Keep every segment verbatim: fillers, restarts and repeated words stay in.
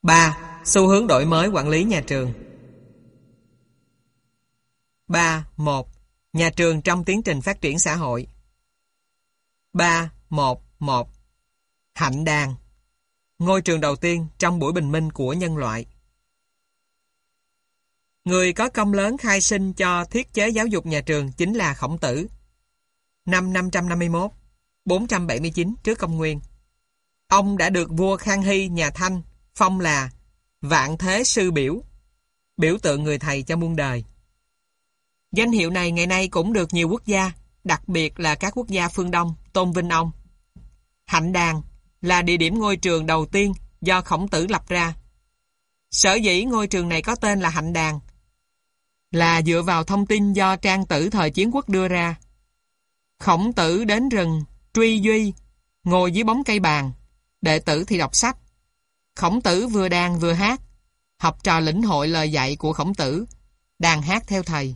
ba. Xu hướng đổi mới quản lý nhà trường. ba. một. Nhà trường trong tiến trình phát triển xã hội. ba. một. một. Hạnh đàn. Ngôi trường đầu tiên trong buổi bình minh của nhân loại. Người có công lớn khai sinh cho thiết chế giáo dục nhà trường chính là Khổng Tử. Năm năm trăm năm mươi mốt, bốn trăm bảy mươi chín trước công nguyên. Ông đã được vua Khang Hy nhà Thanh phong là Vạn Thế Sư Biểu, biểu tượng người thầy cho muôn đời. Danh hiệu này ngày nay cũng được nhiều quốc gia, đặc biệt là các quốc gia phương Đông, tôn vinh ông. Hạnh đàn là địa điểm ngôi trường đầu tiên do Khổng Tử lập ra. Sở dĩ ngôi trường này có tên là Hạnh đàn là dựa vào thông tin do trang tử thời chiến quốc đưa ra. Khổng Tử đến rừng truy duy, ngồi dưới bóng cây bàn, đệ tử thì đọc sách. Khổng Tử vừa đàn vừa hát, học trò lĩnh hội lời dạy của Khổng Tử, đàn hát theo thầy.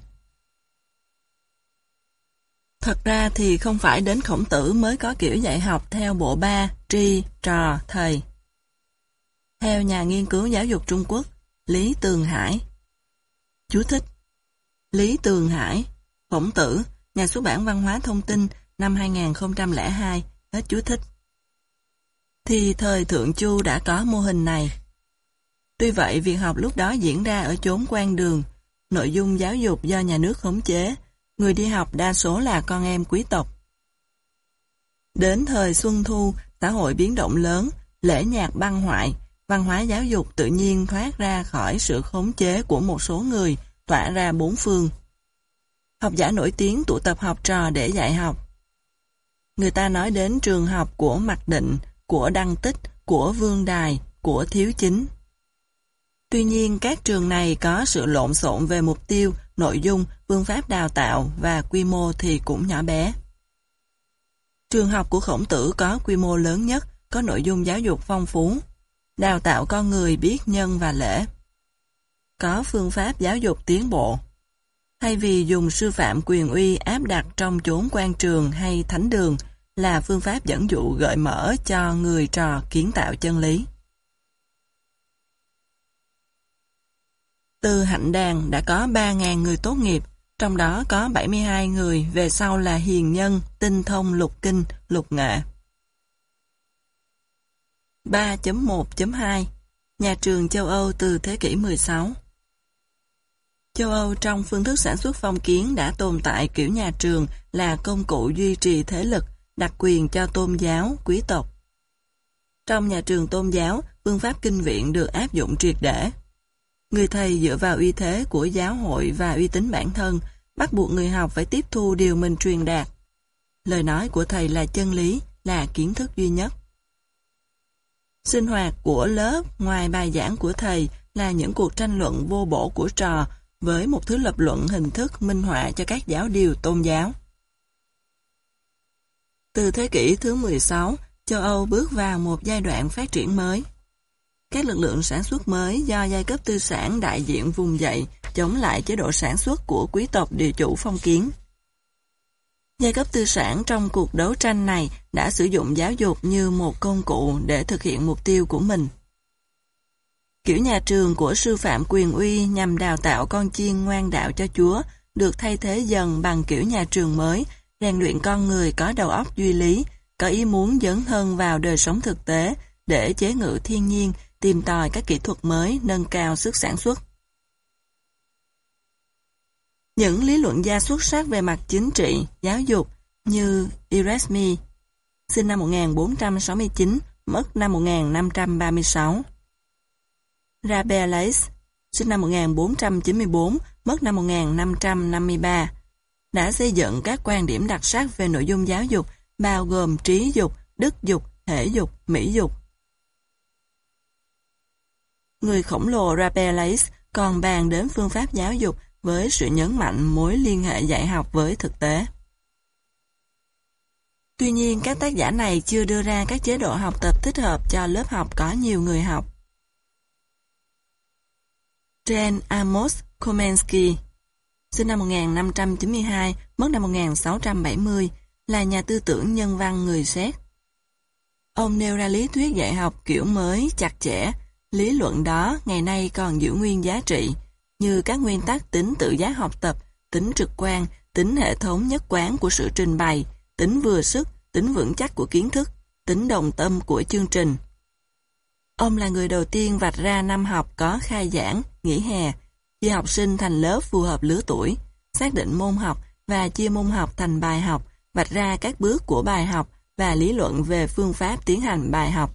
Thật ra thì không phải đến Khổng Tử mới có kiểu dạy học theo bộ ba, tri, trò, thầy. Theo nhà nghiên cứu giáo dục Trung Quốc, Lý Tường Hải. Chú thích: Lý Tường Hải, Khổng Tử, Nhà xuất bản Văn hóa Thông tin, năm hai nghìn không trăm lẻ hai, hết chú thích. Thì thời Thượng Chu đã có mô hình này. Tuy vậy, việc học lúc đó diễn ra ở chốn quan đường, nội dung giáo dục do nhà nước khống chế, người đi học đa số là con em quý tộc. Đến thời Xuân Thu, xã hội biến động lớn, lễ nhạc băng hoại, văn hóa giáo dục tự nhiên thoát ra khỏi sự khống chế của một số người, tỏa ra bốn phương. Học giả nổi tiếng tụ tập học trò để dạy học. Người ta nói đến trường học của Mạc Định, của Đăng Tích, của Vương Đài, của Thiếu Chính. Tuy nhiên, các trường này có sự lộn xộn về mục tiêu, nội dung, phương pháp đào tạo và quy mô thì cũng nhỏ bé. Trường học của Khổng Tử có quy mô lớn nhất, có nội dung giáo dục phong phú, đào tạo con người biết nhân và lễ. Có phương pháp giáo dục tiến bộ. Thay vì dùng sư phạm quyền uy áp đặt trong chốn quan trường hay thánh đường, là phương pháp dẫn dụ gợi mở cho người trò kiến tạo chân lý. Từ Hạnh đàn đã có ba nghìn người tốt nghiệp, trong đó có bảy mươi hai người về sau là hiền nhân, tinh thông lục kinh, lục nghệ. ba chấm một chấm hai. Nhà trường châu Âu từ thế kỷ mười sáu. Châu Âu trong phương thức sản xuất phong kiến đã tồn tại kiểu nhà trường là công cụ duy trì thế lực, đặc quyền cho tôn giáo, quý tộc. Trong nhà trường tôn giáo, phương pháp kinh viện được áp dụng triệt để. Người thầy dựa vào uy thế của giáo hội và uy tín bản thân, bắt buộc người học phải tiếp thu điều mình truyền đạt. Lời nói của thầy là chân lý, là kiến thức duy nhất. Sinh hoạt của lớp ngoài bài giảng của thầy là những cuộc tranh luận vô bổ của trò với một thứ lập luận hình thức minh họa cho các giáo điều tôn giáo. Từ thế kỷ thứ mười sáu, châu Âu bước vào một giai đoạn phát triển mới. Các lực lượng sản xuất mới do giai cấp tư sản đại diện vùng dậy chống lại chế độ sản xuất của quý tộc địa chủ phong kiến. Giai cấp tư sản trong cuộc đấu tranh này đã sử dụng giáo dục như một công cụ để thực hiện mục tiêu của mình. Kiểu nhà trường của sư phạm quyền uy nhằm đào tạo con chiên ngoan đạo cho Chúa được thay thế dần bằng kiểu nhà trường mới, rèn luyện con người có đầu óc duy lý, có ý muốn dấn thân vào đời sống thực tế để chế ngự thiên nhiên, tìm tòi các kỹ thuật mới, nâng cao sức sản xuất. Những lý luận gia xuất sắc về mặt chính trị, giáo dục như Erasmi, sinh năm một nghìn bốn trăm sáu mươi chín, mất năm một nghìn năm trăm ba mươi sáu. Rabelais, sinh năm một nghìn bốn trăm chín mươi tư, mất năm một nghìn năm trăm năm mươi ba, đã xây dựng các quan điểm đặc sắc về nội dung giáo dục, bao gồm trí dục, đức dục, thể dục, mỹ dục. Người khổng lồ Rabelais còn bàn đến phương pháp giáo dục với sự nhấn mạnh mối liên hệ dạy học với thực tế. Tuy nhiên, các tác giả này chưa đưa ra các chế độ học tập thích hợp cho lớp học có nhiều người học. Jan Amos Komensky, sinh năm một nghìn năm trăm chín mươi hai, mất năm một nghìn sáu trăm bảy mươi, là nhà tư tưởng nhân văn người Séc. Ông nêu ra lý thuyết dạy học kiểu mới, chặt chẽ, Lý luận đó ngày nay còn giữ nguyên giá trị, như các nguyên tắc tính tự giác học tập, tính trực quan, tính hệ thống nhất quán của sự trình bày, tính vừa sức, tính vững chắc của kiến thức, tính đồng tâm của chương trình. Ông là người đầu tiên vạch ra năm học có khai giảng, nghỉ hè, chia học sinh thành lớp phù hợp lứa tuổi, xác định môn học và chia môn học thành bài học, vạch ra các bước của bài học và lý luận về phương pháp tiến hành bài học.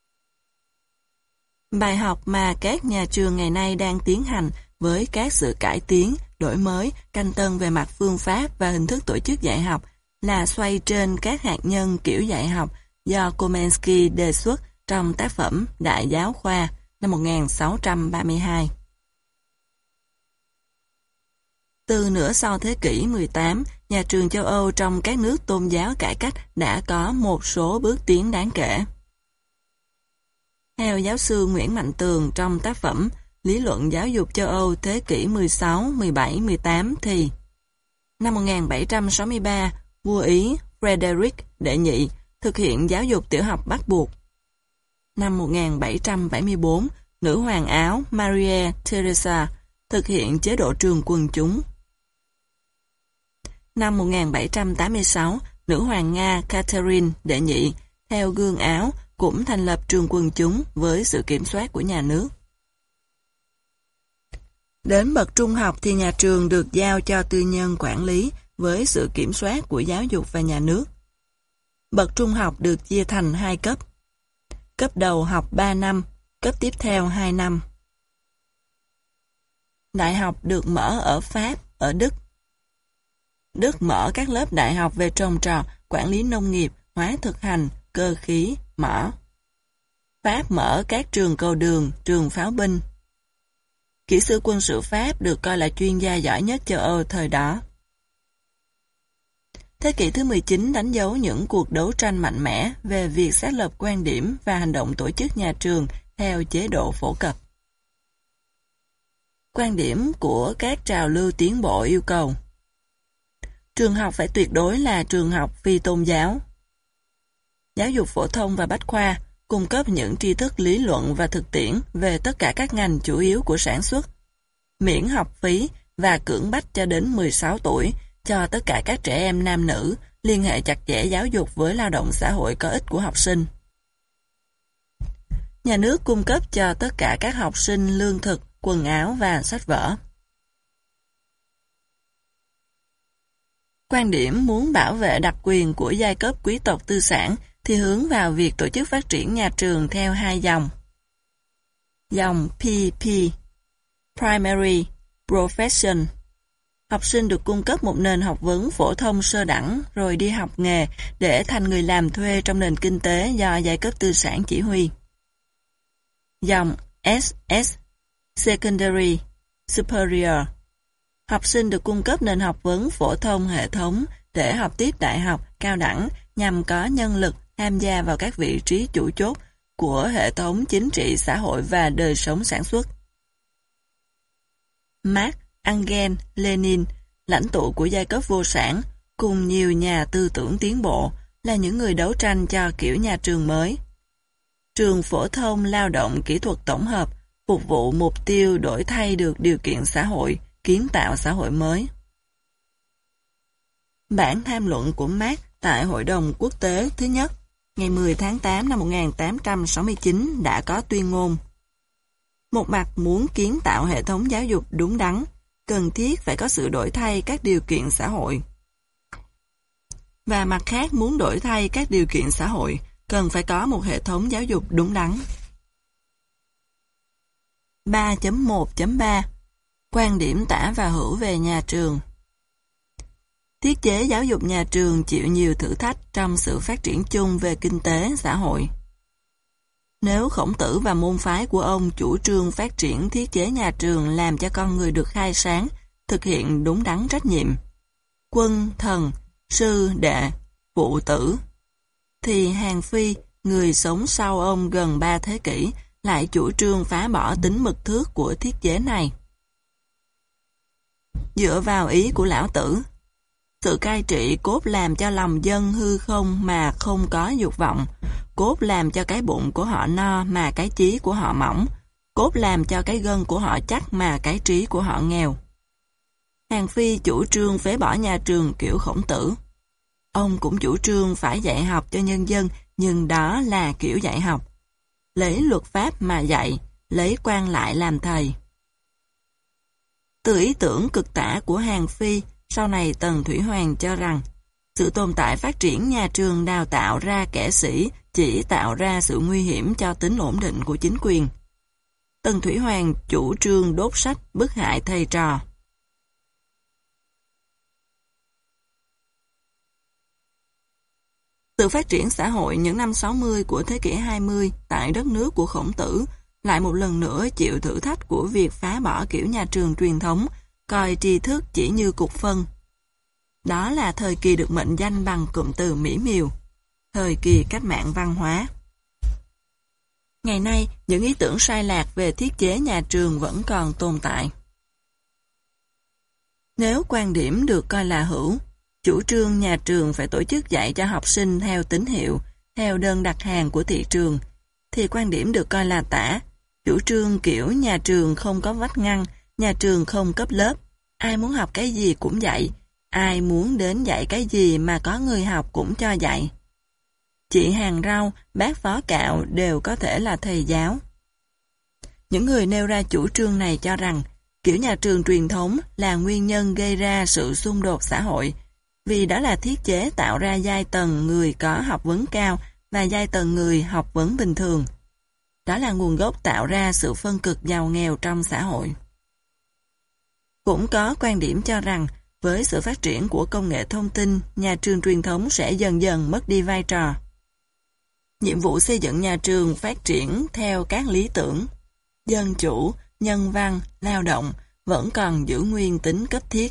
Bài học mà các nhà trường ngày nay đang tiến hành với các sự cải tiến, đổi mới, canh tân về mặt phương pháp và hình thức tổ chức dạy học là xoay trên các hạt nhân kiểu dạy học do Komensky đề xuất trong tác phẩm Đại giáo khoa năm một nghìn sáu trăm ba mươi hai. Từ nửa sau thế kỷ mười tám, nhà trường châu Âu trong các nước tôn giáo cải cách đã có một số bước tiến đáng kể. Theo giáo sư Nguyễn Mạnh Tường trong tác phẩm Lý luận giáo dục châu Âu thế kỷ mười sáu, mười bảy, mười tám thì năm một nghìn bảy trăm sáu mươi ba, vua Ý Frederick đệ nhị thực hiện giáo dục tiểu học bắt buộc. Năm một nghìn bảy trăm bảy mươi tư, nữ hoàng Áo Maria Theresa thực hiện chế độ trường quần chúng. Năm một nghìn bảy trăm tám mươi sáu, nữ hoàng Nga Catherine đệ nhị theo gương Áo cũng thành lập trường quần chúng với sự kiểm soát của nhà nước. Đến bậc trung học thì nhà trường được giao cho tư nhân quản lý với sự kiểm soát của giáo dục và nhà nước. Bậc trung học được chia thành hai cấp. Cấp đầu học ba năm, cấp tiếp theo hai năm. Đại học được mở ở Pháp, ở Đức. Đức mở các lớp đại học về trồng trọt, quản lý nông nghiệp, hóa thực hành, cơ khí, mỏ. Pháp mở các trường cầu đường, trường pháo binh. Kỹ sư quân sự Pháp được coi là chuyên gia giỏi nhất châu Âu thời đó. Thế kỷ thứ mười chín đánh dấu những cuộc đấu tranh mạnh mẽ về việc xác lập quan điểm và hành động tổ chức nhà trường theo chế độ phổ cập. Quan điểm của các trào lưu tiến bộ yêu cầu trường học phải tuyệt đối là trường học phi tôn giáo. Giáo dục phổ thông và bách khoa cung cấp những tri thức lý luận và thực tiễn về tất cả các ngành chủ yếu của sản xuất, miễn học phí và cưỡng bách cho đến mười sáu tuổi cho tất cả các trẻ em nam nữ, liên hệ chặt chẽ giáo dục với lao động xã hội có ích của học sinh. Nhà nước cung cấp cho tất cả các học sinh lương thực, quần áo và sách vở. Quan điểm muốn bảo vệ đặc quyền của giai cấp quý tộc tư sản thì hướng vào việc tổ chức phát triển nhà trường theo hai dòng. Dòng pê pê, Primary Profession. Học sinh được cung cấp một nền học vấn phổ thông sơ đẳng rồi đi học nghề để thành người làm thuê trong nền kinh tế do giai cấp tư sản chỉ huy. Dòng ét ét, Secondary Superior. Học sinh được cung cấp nền học vấn phổ thông hệ thống để học tiếp đại học, cao đẳng nhằm có nhân lực tham gia vào các vị trí chủ chốt của hệ thống chính trị, xã hội và đời sống sản xuất. Marx, Engels, Lenin, lãnh tụ của giai cấp vô sản, cùng nhiều nhà tư tưởng tiến bộ là những người đấu tranh cho kiểu nhà trường mới. Trường phổ thông lao động kỹ thuật tổng hợp phục vụ mục tiêu đổi thay được điều kiện xã hội, kiến tạo xã hội mới. Bản tham luận của Marx tại Hội đồng Quốc tế thứ nhất, ngày mười tháng tám năm một nghìn tám trăm sáu mươi chín đã có tuyên ngôn. Một mặt muốn kiến tạo hệ thống giáo dục đúng đắn, cần thiết phải có sự đổi thay các điều kiện xã hội. Và mặt khác muốn đổi thay các điều kiện xã hội, cần phải có một hệ thống giáo dục đúng đắn. ba chấm một chấm ba Quan điểm tả và hữu về nhà trường. Thiết chế giáo dục nhà trường chịu nhiều thử thách trong sự phát triển chung về kinh tế, xã hội. Nếu Khổng Tử và môn phái của ông chủ trương phát triển thiết chế nhà trường làm cho con người được khai sáng, thực hiện đúng đắn trách nhiệm, quân, thần, sư, đệ, phụ tử, thì Hàn Phi, người sống sau ông gần ba thế kỷ, lại chủ trương phá bỏ tính mực thước của thiết chế này. Dựa vào ý của Lão Tử, sự cai trị cốt làm cho lòng dân hư không mà không có dục vọng, cốt làm cho cái bụng của họ no mà cái chí của họ mỏng, cốt làm cho cái gân của họ chắc mà cái trí của họ nghèo. Hàn Phi chủ trương phế bỏ nhà trường kiểu Khổng Tử. Ông cũng chủ trương phải dạy học cho nhân dân, nhưng đó là kiểu dạy học. Lấy luật pháp mà dạy, lấy quan lại làm thầy. Từ ý tưởng cực tả của Hàn Phi, sau này Tần Thủy Hoàng cho rằng, sự tồn tại phát triển nhà trường đào tạo ra kẻ sĩ chỉ tạo ra sự nguy hiểm cho tính ổn định của chính quyền. Tần Thủy Hoàng chủ trương đốt sách bức hại thầy trò. Sự phát triển xã hội những năm sáu mươi của thế kỷ hai mươi tại đất nước của Khổng Tử lại một lần nữa chịu thử thách của việc phá bỏ kiểu nhà trường truyền thống, coi tri thức chỉ như cục phân. Đó là thời kỳ được mệnh danh bằng cụm từ mỹ miều, thời kỳ cách mạng văn hóa. Ngày nay, những ý tưởng sai lạc về thiết chế nhà trường vẫn còn tồn tại. Nếu quan điểm được coi là hữu, chủ trương nhà trường phải tổ chức dạy cho học sinh theo tín hiệu, theo đơn đặt hàng của thị trường, thì quan điểm được coi là tả, chủ trương kiểu nhà trường không có vách ngăn, nhà trường không cấp lớp, ai muốn học cái gì cũng dạy, ai muốn đến dạy cái gì mà có người học cũng cho dạy. Chị hàng rau, bác phó cạo đều có thể là thầy giáo. Những người nêu ra chủ trương này cho rằng, kiểu nhà trường truyền thống là nguyên nhân gây ra sự xung đột xã hội, vì đó là thiết chế tạo ra giai tầng người có học vấn cao và giai tầng người học vấn bình thường. Đó là nguồn gốc tạo ra sự phân cực giàu nghèo trong xã hội. Cũng có quan điểm cho rằng, với sự phát triển của công nghệ thông tin, nhà trường truyền thống sẽ dần dần mất đi vai trò. Nhiệm vụ xây dựng nhà trường phát triển theo các lý tưởng, dân chủ, nhân văn, lao động vẫn còn giữ nguyên tính cấp thiết.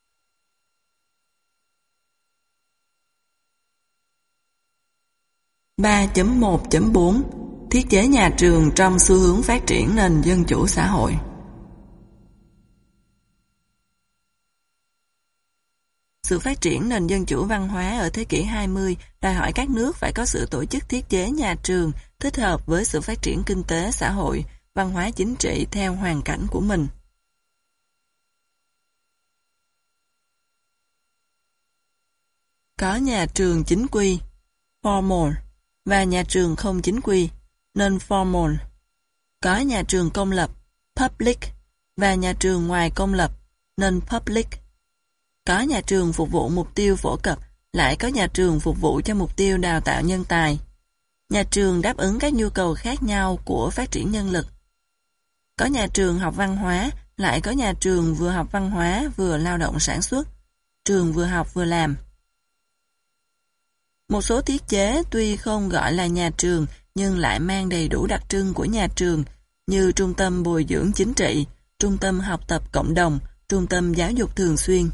ba chấm một chấm bốn Thiết chế nhà trường trong xu hướng phát triển nền dân chủ xã hội. Sự phát triển nền dân chủ văn hóa ở thế kỷ hai mươi đòi hỏi các nước phải có sự tổ chức thiết chế nhà trường thích hợp với sự phát triển kinh tế xã hội, văn hóa chính trị theo hoàn cảnh của mình. Có nhà trường chính quy, formal, và nhà trường không chính quy, non-formal. Có nhà trường công lập, public, và nhà trường ngoài công lập, non-public. Có nhà trường phục vụ mục tiêu phổ cập, lại có nhà trường phục vụ cho mục tiêu đào tạo nhân tài. Nhà trường đáp ứng các nhu cầu khác nhau của phát triển nhân lực. Có nhà trường học văn hóa, lại có nhà trường vừa học văn hóa vừa lao động sản xuất, trường vừa học vừa làm. Một số thiết chế tuy không gọi là nhà trường nhưng lại mang đầy đủ đặc trưng của nhà trường như trung tâm bồi dưỡng chính trị, trung tâm học tập cộng đồng, trung tâm giáo dục thường xuyên.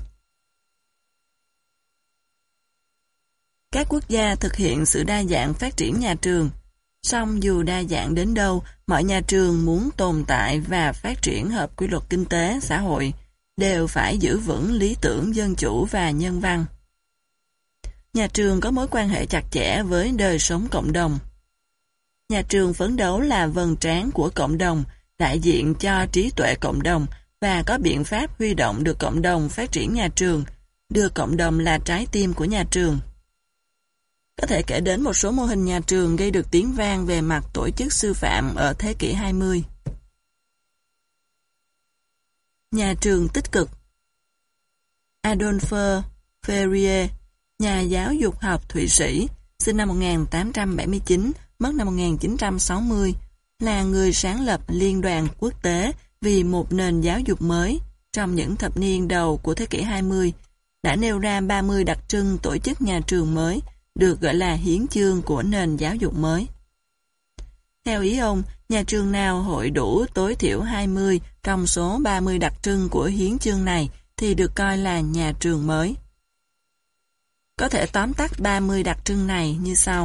Các quốc gia thực hiện sự đa dạng phát triển nhà trường. Song dù đa dạng đến đâu, mọi nhà trường muốn tồn tại và phát triển hợp quy luật kinh tế, xã hội, đều phải giữ vững lý tưởng dân chủ và nhân văn. Nhà trường có mối quan hệ chặt chẽ với đời sống cộng đồng. Nhà trường phấn đấu là vầng trán của cộng đồng, đại diện cho trí tuệ cộng đồng và có biện pháp huy động được cộng đồng phát triển nhà trường, đưa cộng đồng là trái tim của nhà trường. Có thể kể đến một số mô hình nhà trường gây được tiếng vang về mặt tổ chức sư phạm ở thế kỷ hai mươi. Nhà trường tích cực. Adolphe Fourier, nhà giáo dục học Thụy Sĩ, sinh năm một nghìn tám trăm bảy mươi chín, mất năm một nghìn chín trăm sáu mươi, là người sáng lập Liên đoàn Quốc tế vì một nền giáo dục mới trong những thập niên đầu của thế kỷ hai mươi, đã nêu ra ba mươi đặc trưng tổ chức nhà trường mới, được gọi là hiến chương của nền giáo dục mới. Theo ý ông, nhà trường nào hội đủ tối thiểu hai mươi trong số ba mươi đặc trưng của hiến chương này thì được coi là nhà trường mới. Có thể tóm tắt ba mươi đặc trưng này như sau.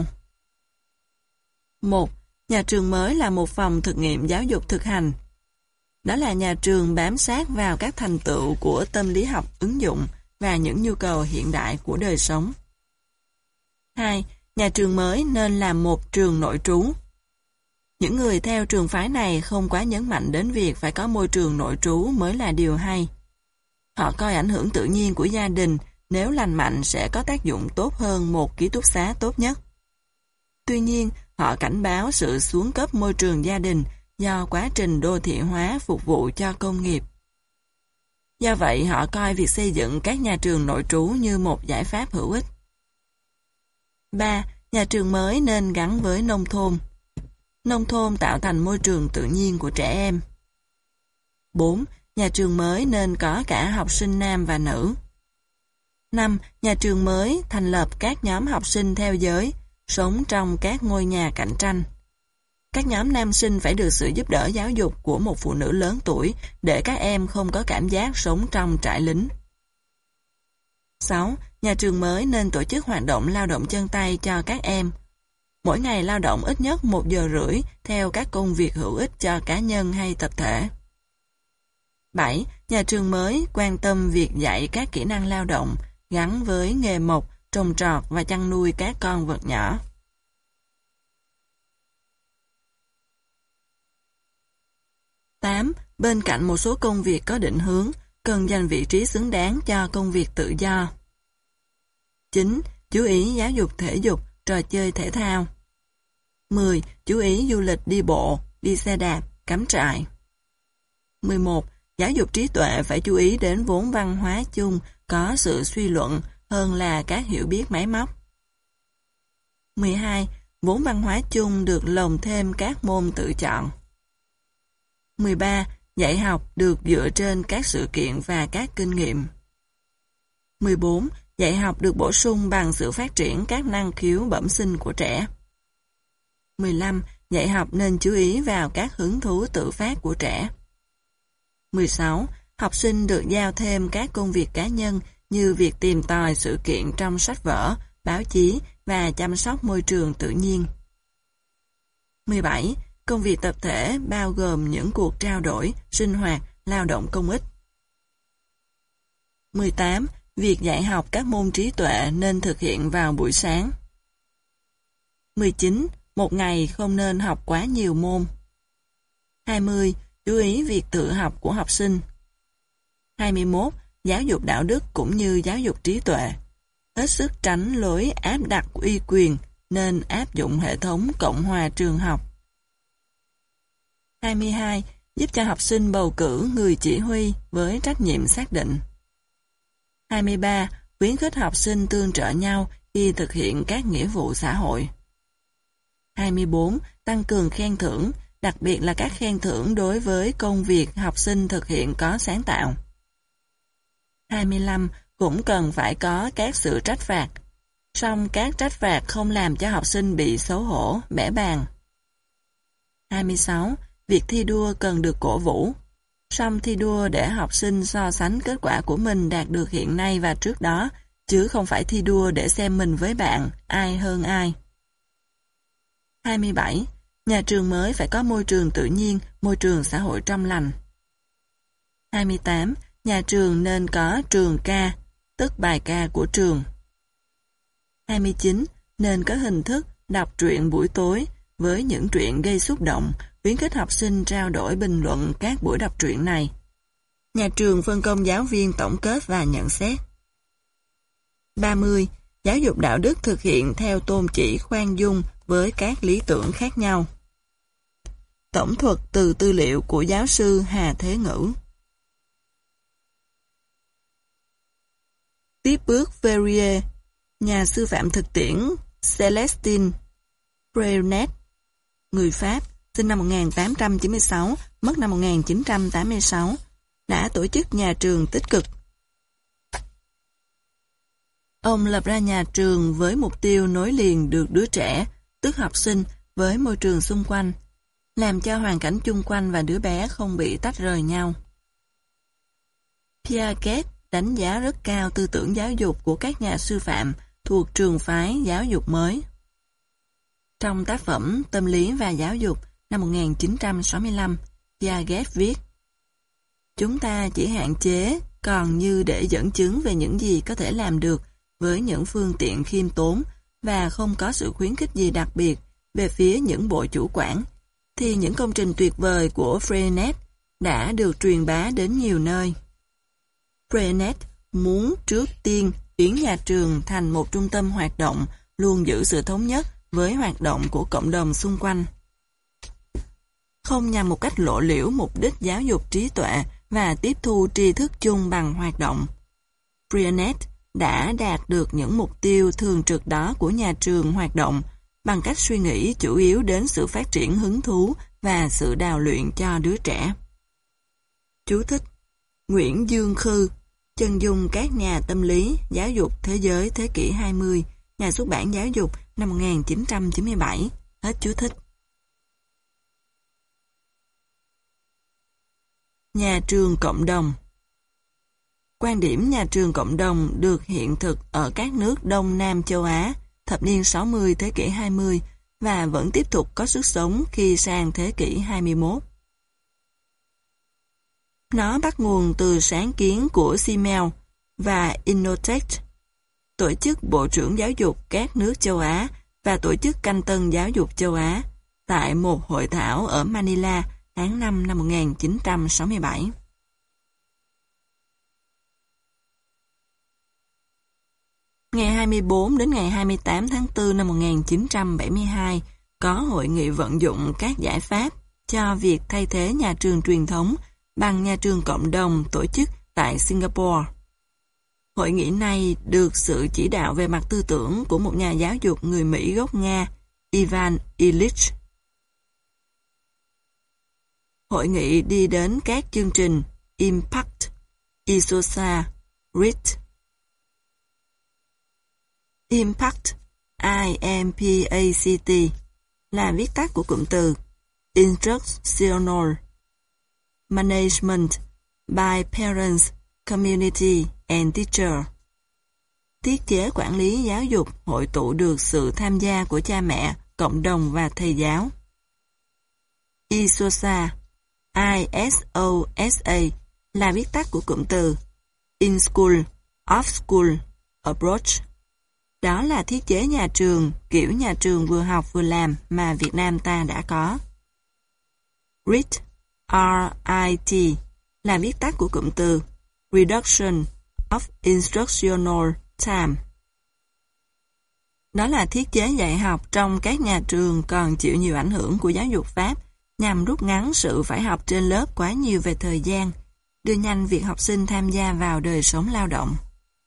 một. Nhà trường mới là một phòng thực nghiệm giáo dục thực hành. Đó là nhà trường bám sát vào các thành tựu của tâm lý học ứng dụng và những nhu cầu hiện đại của đời sống. hai. Nhà trường mới nên là một trường nội trú. Những người theo trường phái này không quá nhấn mạnh đến việc phải có môi trường nội trú mới là điều hay. Họ coi ảnh hưởng tự nhiên của gia đình nếu lành mạnh sẽ có tác dụng tốt hơn một ký túc xá tốt nhất. Tuy nhiên, họ cảnh báo sự xuống cấp môi trường gia đình do quá trình đô thị hóa phục vụ cho công nghiệp. Do vậy, họ coi việc xây dựng các nhà trường nội trú như một giải pháp hữu ích. ba. Nhà trường mới nên gắn với nông thôn. Nông thôn tạo thành môi trường tự nhiên của trẻ em. bốn. Nhà trường mới nên có cả học sinh nam và nữ. năm. Nhà trường mới thành lập các nhóm học sinh theo giới, sống trong các ngôi nhà cạnh tranh. Các nhóm nam sinh phải được sự giúp đỡ giáo dục của một phụ nữ lớn tuổi để các em không có cảm giác sống trong trại lính. sáu. Nhà trường mới nên tổ chức hoạt động lao động chân tay cho các em. Mỗi ngày lao động ít nhất một giờ rưỡi theo các công việc hữu ích cho cá nhân hay tập thể. bảy. Nhà trường mới quan tâm việc dạy các kỹ năng lao động gắn với nghề mộc, trồng trọt và chăn nuôi các con vật nhỏ. tám. Bên cạnh một số công việc có định hướng, cần dành vị trí xứng đáng cho công việc tự do. chín. Chú ý giáo dục thể dục, trò chơi thể thao. mười. Chú ý du lịch đi bộ, đi xe đạp, cắm trại. mười một. Giáo dục trí tuệ phải chú ý đến vốn văn hóa chung có sự suy luận hơn là các hiểu biết máy móc. mười hai. Vốn văn hóa chung được lồng thêm các môn tự chọn. mười ba. Dạy học được dựa trên các sự kiện và các kinh nghiệm. mười bốn. Dạy học được bổ sung bằng sự phát triển các năng khiếu bẩm sinh của trẻ. mười lăm. Dạy học nên chú ý vào các hứng thú tự phát của trẻ. mười sáu. Học sinh được giao thêm các công việc cá nhân như việc tìm tòi sự kiện trong sách vở, báo chí và chăm sóc môi trường tự nhiên. mười bảy. Công việc tập thể bao gồm những cuộc trao đổi, sinh hoạt, lao động công ích. mười tám. Việc dạy học các môn trí tuệ nên thực hiện vào buổi sáng. mười chín. Một ngày không nên học quá nhiều môn. hai mươi. Chú ý việc tự học của học sinh. hai mươi mốt. Giáo dục đạo đức cũng như giáo dục trí tuệ. Hết sức tránh lối áp đặt uy quyền nên áp dụng hệ thống cộng hòa trường học. hai mươi hai. Giúp cho học sinh bầu cử người chỉ huy với trách nhiệm xác định. hai mươi ba. Khuyến khích học sinh tương trợ nhau khi thực hiện các nghĩa vụ xã hội. hai mươi bốn. Tăng cường khen thưởng, đặc biệt là các khen thưởng đối với công việc học sinh thực hiện có sáng tạo. hai mươi lăm. Cũng cần phải có các sự trách phạt, song các trách phạt không làm cho học sinh bị xấu hổ, bẽ bàng. hai mươi sáu. Việc thi đua cần được cổ vũ, song thi đua để học sinh so sánh kết quả của mình đạt được hiện nay và trước đó, chứ không phải thi đua để xem mình với bạn, ai hơn ai. hai mươi bảy. Nhà trường mới phải có môi trường tự nhiên, môi trường xã hội trong lành. hai mươi tám. Nhà trường nên có trường ca, tức bài ca của trường. hai mươi chín. Nên có hình thức đọc truyện buổi tối với những truyện gây xúc động, khuyến khích học sinh trao đổi bình luận các buổi đọc truyện này. Nhà trường phân công giáo viên tổng kết và nhận xét. ba mươi. Giáo dục đạo đức thực hiện theo tôn chỉ khoan dung với các lý tưởng khác nhau. Tổng thuật từ tư liệu của giáo sư Hà Thế Ngữ. Tiếp bước Ferrier, nhà sư phạm thực tiễn Celestine Freinet, người Pháp, sinh năm một nghìn tám trăm chín mươi sáu, mất năm một nghìn chín trăm tám mươi sáu, đã tổ chức nhà trường tích cực. Ông lập ra nhà trường với mục tiêu nối liền được đứa trẻ, tức học sinh, với môi trường xung quanh, làm cho hoàn cảnh chung quanh và đứa bé không bị tách rời nhau. Piaget đánh giá rất cao tư tưởng giáo dục của các nhà sư phạm thuộc trường phái giáo dục mới. Trong tác phẩm Tâm lý và giáo dục năm một nghìn chín trăm sáu mươi lăm, Piaget viết: Chúng ta chỉ hạn chế còn như để dẫn chứng về những gì có thể làm được với những phương tiện khiêm tốn và không có sự khuyến khích gì đặc biệt về phía những bộ chủ quản, thì những công trình tuyệt vời của Freinet đã được truyền bá đến nhiều nơi. Freinet muốn trước tiên biến nhà trường thành một trung tâm hoạt động luôn giữ sự thống nhất với hoạt động của cộng đồng xung quanh. Không nhằm một cách lộ liễu mục đích giáo dục trí tuệ và tiếp thu tri thức chung bằng hoạt động. Freinet đã đạt được những mục tiêu thường trực đó của nhà trường hoạt động bằng cách suy nghĩ chủ yếu đến sự phát triển hứng thú và sự đào luyện cho đứa trẻ. Chú thích: Nguyễn Dương Khư, Chân dung các nhà tâm lý, giáo dục thế giới thế kỷ hai mươi, Nhà xuất bản Giáo dục năm một nghìn chín trăm chín mươi bảy. Hết chú thích. Nhà trường cộng đồng. Quan điểm nhà trường cộng đồng được hiện thực ở các nước Đông Nam châu Á, thập niên sáu mươi thế kỷ hai mươi và vẫn tiếp tục có sức sống khi sang thế kỷ hai mươi mốt. Nó bắt nguồn từ sáng kiến của Simmel và Innotech, tổ chức Bộ trưởng Giáo dục các nước châu Á và tổ chức Canh tân Giáo dục châu Á tại một hội thảo ở Manila tháng năm năm một nghìn chín trăm sáu mươi bảy. Ngày hai mươi bốn đến ngày hai mươi tám tháng tư năm một nghìn chín trăm bảy mươi hai, có hội nghị vận dụng các giải pháp cho việc thay thế nhà trường truyền thống bằng nhà trường cộng đồng tổ chức tại Singapore. Hội nghị này được sự chỉ đạo về mặt tư tưởng của một nhà giáo dục người Mỹ gốc Nga, Ivan Illich. Hội nghị đi đến các chương trình Impact, ISOSA, R I T. Impact, I M P A C T, là viết tắt của cụm từ Instructional Management by Parents, Community and Teacher. Thiết chế quản lý giáo dục hội tụ được sự tham gia của cha mẹ, cộng đồng và thầy giáo. ISOSA, I S O S A, là viết tắt của cụm từ In School, Off School, Approach. Đó là thiết chế nhà trường, kiểu nhà trường vừa học vừa làm mà Việt Nam ta đã có. R I T, R I T, là viết tắt của cụm từ Reduction of Instructional Time. Đó là thiết chế dạy học trong các nhà trường còn chịu nhiều ảnh hưởng của giáo dục Pháp nhằm rút ngắn sự phải học trên lớp quá nhiều về thời gian, đưa nhanh việc học sinh tham gia vào đời sống lao động.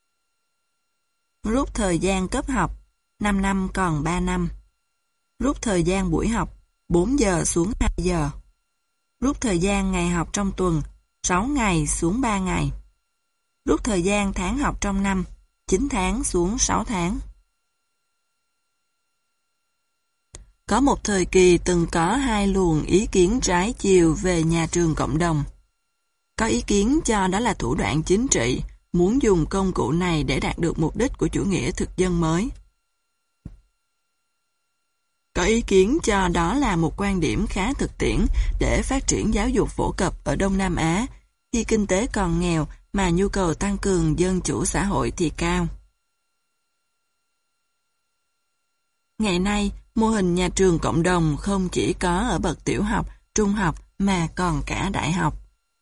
Rút thời gian cấp học, năm năm còn ba năm. Rút thời gian buổi học, bốn giờ xuống hai giờ. Rút thời gian ngày học trong tuần, sáu ngày xuống ba ngày. Rút thời gian tháng học trong năm, chín tháng xuống sáu tháng. Có một thời kỳ từng có hai luồng ý kiến trái chiều về nhà trường cộng đồng. Có ý kiến cho đó là thủ đoạn chính trị, muốn dùng công cụ này để đạt được mục đích của chủ nghĩa thực dân mới. Có ý kiến cho đó là một quan điểm khá thực tiễn để phát triển giáo dục phổ cập ở Đông Nam Á, khi kinh tế còn nghèo mà nhu cầu tăng cường dân chủ xã hội thì cao. Ngày nay, mô hình nhà trường cộng đồng không chỉ có ở bậc tiểu học, trung học mà còn cả đại học.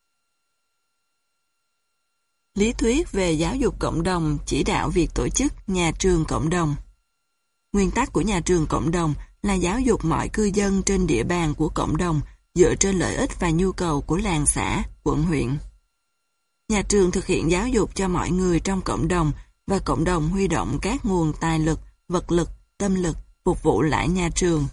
Lý thuyết về giáo dục cộng đồng chỉ đạo việc tổ chức nhà trường cộng đồng. Nguyên tắc của nhà trường cộng đồng là giáo dục mọi cư dân trên địa bàn của cộng đồng dựa trên lợi ích và nhu cầu của làng xã, quận huyện. Nhà trường thực hiện giáo dục cho mọi người trong cộng đồng và cộng đồng huy động các nguồn tài lực, vật lực, tâm lực phục vụ lại nhà trường.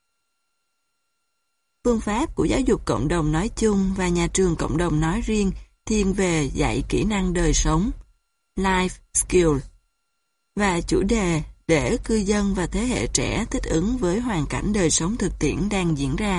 Phương pháp của giáo dục cộng đồng nói chung và nhà trường cộng đồng nói riêng thiên về dạy kỹ năng đời sống, life skill, và chủ đề để cư dân và thế hệ trẻ thích ứng với hoàn cảnh đời sống thực tiễn đang diễn ra.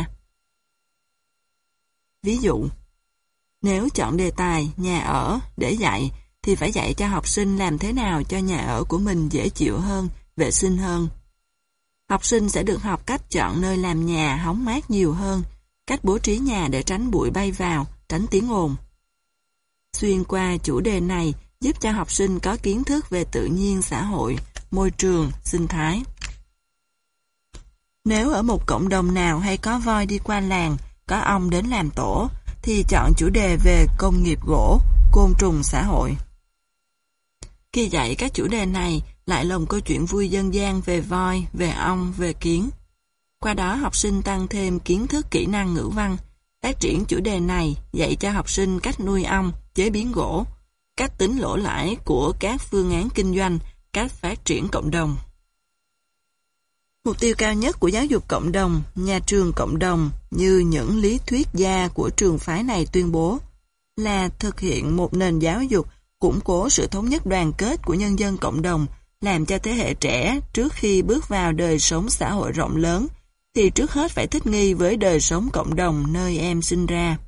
Ví dụ, nếu chọn đề tài nhà ở để dạy, thì phải dạy cho học sinh làm thế nào cho nhà ở của mình dễ chịu hơn, vệ sinh hơn. Học sinh sẽ được học cách chọn nơi làm nhà hóng mát nhiều hơn, cách bố trí nhà để tránh bụi bay vào, tránh tiếng ồn. Xuyên qua chủ đề này giúp cho học sinh có kiến thức về tự nhiên xã hội, môi trường, sinh thái. Nếu ở một cộng đồng nào hay có voi đi qua làng, có ong đến làm tổ, thì chọn chủ đề về công nghiệp gỗ, côn trùng xã hội. Khi dạy các chủ đề này, lại lồng câu chuyện vui dân gian về voi, về ong, về kiến. Qua đó học sinh tăng thêm kiến thức kỹ năng ngữ văn. Phát triển chủ đề này dạy cho học sinh cách nuôi ong, chế biến gỗ, cách tính lỗ lãi của các phương án kinh doanh, cách phát triển cộng đồng. Mục tiêu cao nhất của giáo dục cộng đồng, nhà trường cộng đồng như những lý thuyết gia của trường phái này tuyên bố là thực hiện một nền giáo dục củng cố sự thống nhất đoàn kết của nhân dân cộng đồng, làm cho thế hệ trẻ trước khi bước vào đời sống xã hội rộng lớn thì trước hết phải thích nghi với đời sống cộng đồng nơi em sinh ra.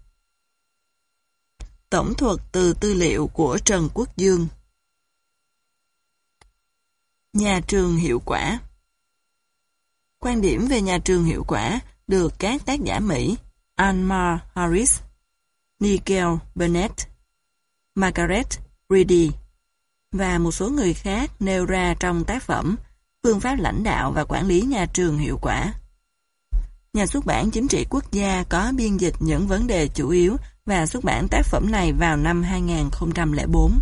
Tổng thuật từ tư liệu của Trần Quốc Dương. Nhà trường hiệu quả. Quan điểm về nhà trường hiệu quả được các tác giả Mỹ Anmar Harris, Nigel Burnett, Margaret Reedy và một số người khác nêu ra trong tác phẩm Phương pháp lãnh đạo và quản lý nhà trường hiệu quả. Nhà xuất bản Chính trị Quốc gia có biên dịch những vấn đề chủ yếu và xuất bản tác phẩm này vào năm hai nghìn không trăm lẻ bốn.